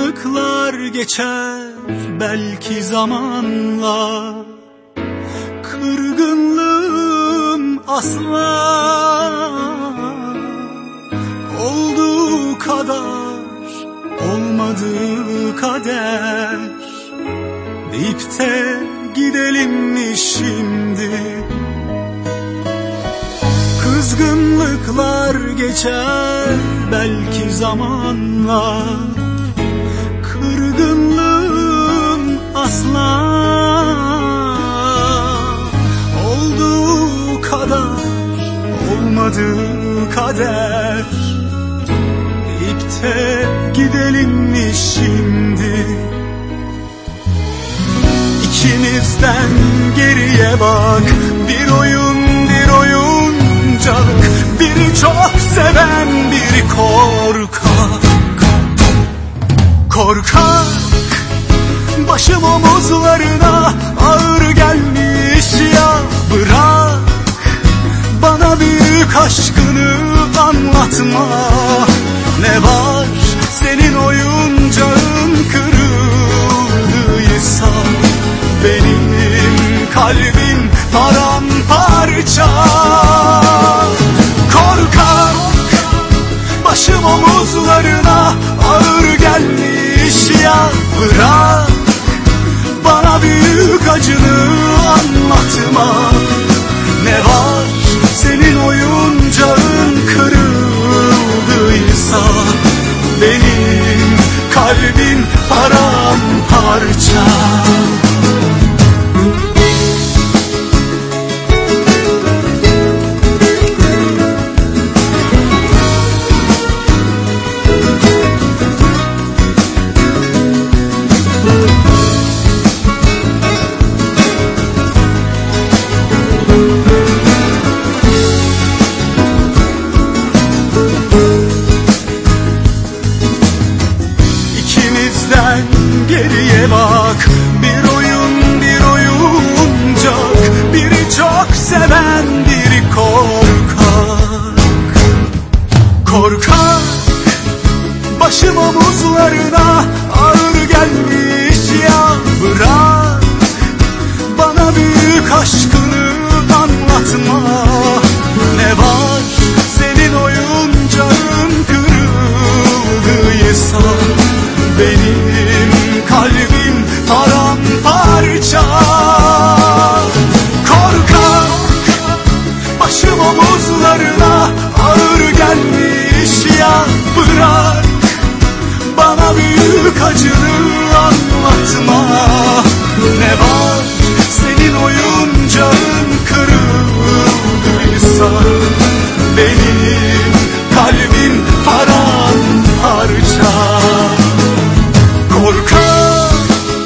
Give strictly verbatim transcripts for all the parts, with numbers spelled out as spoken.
Kızgınlıklar geçer belki zamanla, kırgınlığım asla olduğu kadar olmadığı kader deyip de gidelim mi şimdi? Kızgınlıklar geçer belki zamanla, kırgınlığım asla olduğu kadar olmadığı kader deyip de gidelim mi şimdi? İkimizden geriye bak, bir oyun bir oyuncak, biri çok seven biri korkak. Korkak, başım omuzlarına ağır gelmiş ya, bırak bana büyük aşkını anlatma. Ne var senin oyuncağın kırıldıysa, benim kalbim paramparça. Korkak, başım omuzlarına ağır gelmiş ya, bırak bana büyük acını anlatma. Ne var senin oyuncağın kırıldıysa, benim kalbim paramparça. Geriye bak, bir oyun bir oyuncak, biri çok seven biri korkak. Korkak, başım omuzlarına ağır gelmiş ya, bırak bana büyük aşkını anlatma. Ne var senin oyuncağın kırıldıysa, benim kalbim paramparça. Korkak, başım omuzlarına ağır gelmiş ya, bırak bana büyük acını anlatma. Ne var senin oyuncağın kırıldıysa, benim kalbim paramparça. Korkak,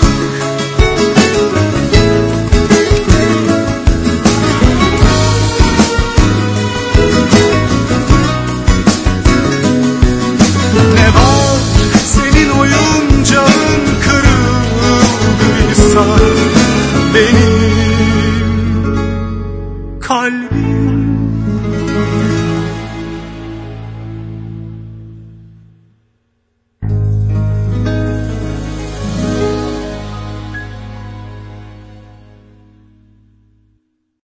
ne var senin oyuncağın kırıldıysa, benim kalbim